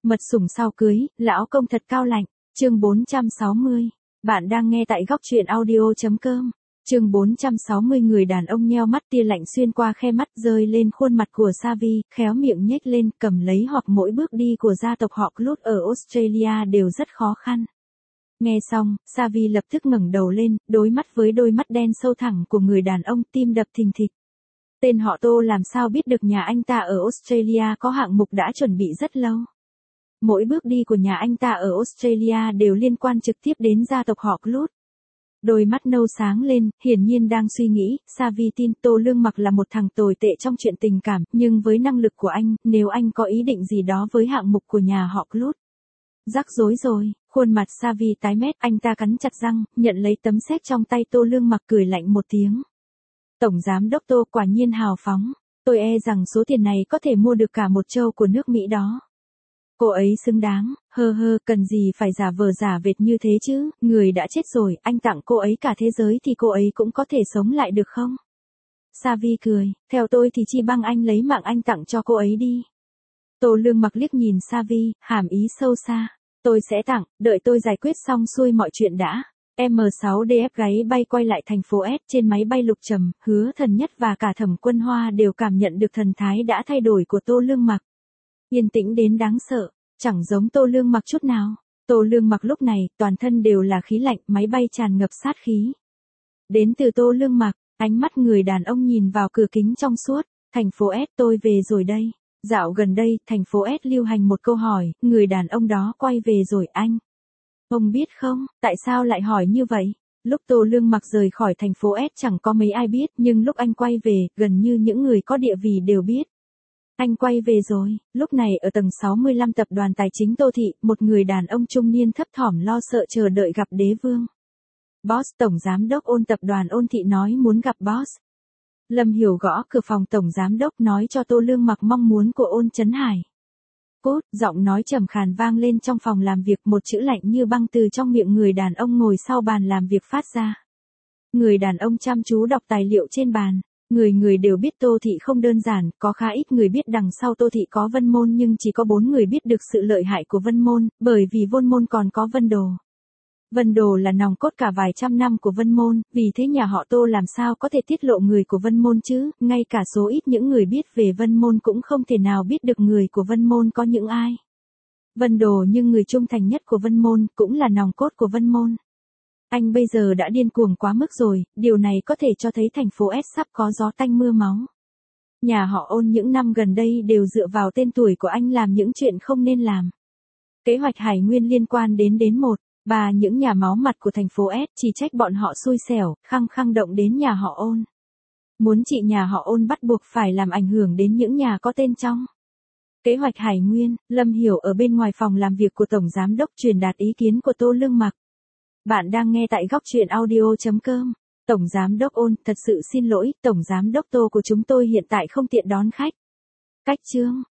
Mật sủng sau cưới, lão công thật cao lạnh. Chương 460. Bạn đang nghe tại góc truyện audio.com. Chương 460. Người đàn ông nheo mắt, tia lạnh xuyên qua khe mắt rơi lên khuôn mặt của Savi, khéo miệng nhếch lên, cầm lấy hoặc mỗi bước đi của gia tộc họ Cloud ở Australia đều rất khó khăn. Nghe xong, Savi lập tức ngẩng đầu lên, đối mắt với đôi mắt đen sâu thẳm của người đàn ông, tim đập thình thịch. Tên họ Tô làm sao biết được nhà anh ta ở Australia có hạng mục đã chuẩn bị rất lâu. Mỗi bước đi của nhà anh ta ở Australia đều liên quan trực tiếp đến gia tộc họ Cloud. Đôi mắt nâu sáng lên, hiển nhiên đang suy nghĩ. Savi tin Tô Lương Mặc là một thằng tồi tệ trong chuyện tình cảm, nhưng với năng lực của anh, nếu anh có ý định gì đó với hạng mục của nhà họ Cloud. Rắc rối rồi, khuôn mặt Savi tái mét, anh ta cắn chặt răng, nhận lấy tấm séc trong tay Tô Lương Mặc, cười lạnh một tiếng. Tổng giám đốc Tô quả nhiên hào phóng, tôi e rằng số tiền này có thể mua được cả một châu của nước Mỹ đó. Cô ấy xứng đáng, cần gì phải giả vờ giả vệt như thế chứ, người đã chết rồi, anh tặng cô ấy cả thế giới thì cô ấy cũng có thể sống lại được không? Savi cười, theo tôi thì chi bằng anh lấy mạng anh tặng cho cô ấy đi. Tô Lương Mặc liếc nhìn Savi, hàm ý sâu xa, tôi sẽ tặng, đợi tôi giải quyết xong xuôi mọi chuyện đã. M6DF gáy bay quay lại thành phố S, trên máy bay Lục Trầm, Hứa Thần Nhất và cả Thẩm Quân Hoa đều cảm nhận được thần thái đã thay đổi của Tô Lương Mặc. Yên tĩnh đến đáng sợ, chẳng giống Tô Lương Mặc chút nào. Tô Lương Mặc lúc này, toàn thân đều là khí lạnh, máy bay tràn ngập sát khí. Đến từ Tô Lương Mặc, ánh mắt người đàn ông nhìn vào cửa kính trong suốt, thành phố S tôi về rồi đây. Dạo gần đây, thành phố S lưu hành một câu hỏi, người đàn ông đó quay về rồi anh. Ông biết không, tại sao lại hỏi như vậy? Lúc Tô Lương Mặc rời khỏi thành phố S chẳng có mấy ai biết, nhưng lúc anh quay về, gần như những người có địa vị đều biết. Anh quay về rồi, lúc này ở tầng 65 tập đoàn tài chính Tô Thị, một người đàn ông trung niên thấp thỏm lo sợ chờ đợi gặp đế vương. Boss, tổng giám đốc Ôn tập đoàn Ôn Thị nói muốn gặp boss. Lâm Hiểu gõ cửa phòng tổng giám đốc nói cho Tô Lương Mặc mong muốn của Ôn Chấn Hải. Cút, giọng nói trầm khàn vang lên trong phòng làm việc, một chữ lạnh như băng từ trong miệng người đàn ông ngồi sau bàn làm việc phát ra. Người đàn ông chăm chú đọc tài liệu trên bàn. Người đều biết Tô Thị không đơn giản, có khá ít người biết đằng sau Tô Thị có Vân Môn, nhưng chỉ có 4 người biết được sự lợi hại của Vân Môn, bởi vì Vân Môn còn có Vân Đồ. Vân Đồ là nòng cốt cả vài trăm năm của Vân Môn, vì thế nhà họ Tô làm sao có thể tiết lộ người của Vân Môn chứ, ngay cả số ít những người biết về Vân Môn cũng không thể nào biết được người của Vân Môn có những ai. Vân Đồ nhưng người trung thành nhất của Vân Môn, cũng là nòng cốt của Vân Môn. Anh bây giờ đã điên cuồng quá mức rồi, điều này có thể cho thấy thành phố S sắp có gió tanh mưa máu. Nhà họ Ôn những năm gần đây đều dựa vào tên tuổi của anh làm những chuyện không nên làm. Kế hoạch Hải Nguyên liên quan đến một, ba những nhà máu mặt của thành phố S, chỉ trách bọn họ xui xẻo, khăng động đến nhà họ Ôn. Muốn trị nhà họ Ôn bắt buộc phải làm ảnh hưởng đến những nhà có tên trong. Kế hoạch Hải Nguyên, Lâm Hiểu ở bên ngoài phòng làm việc của Tổng Giám đốc truyền đạt ý kiến của Tô Lương Mặc. Bạn đang nghe tại góc truyện audio.com. Tổng Giám đốc Ôn, thật sự xin lỗi, Tổng Giám đốc Tô của chúng tôi hiện tại không tiện đón khách. Cách chương.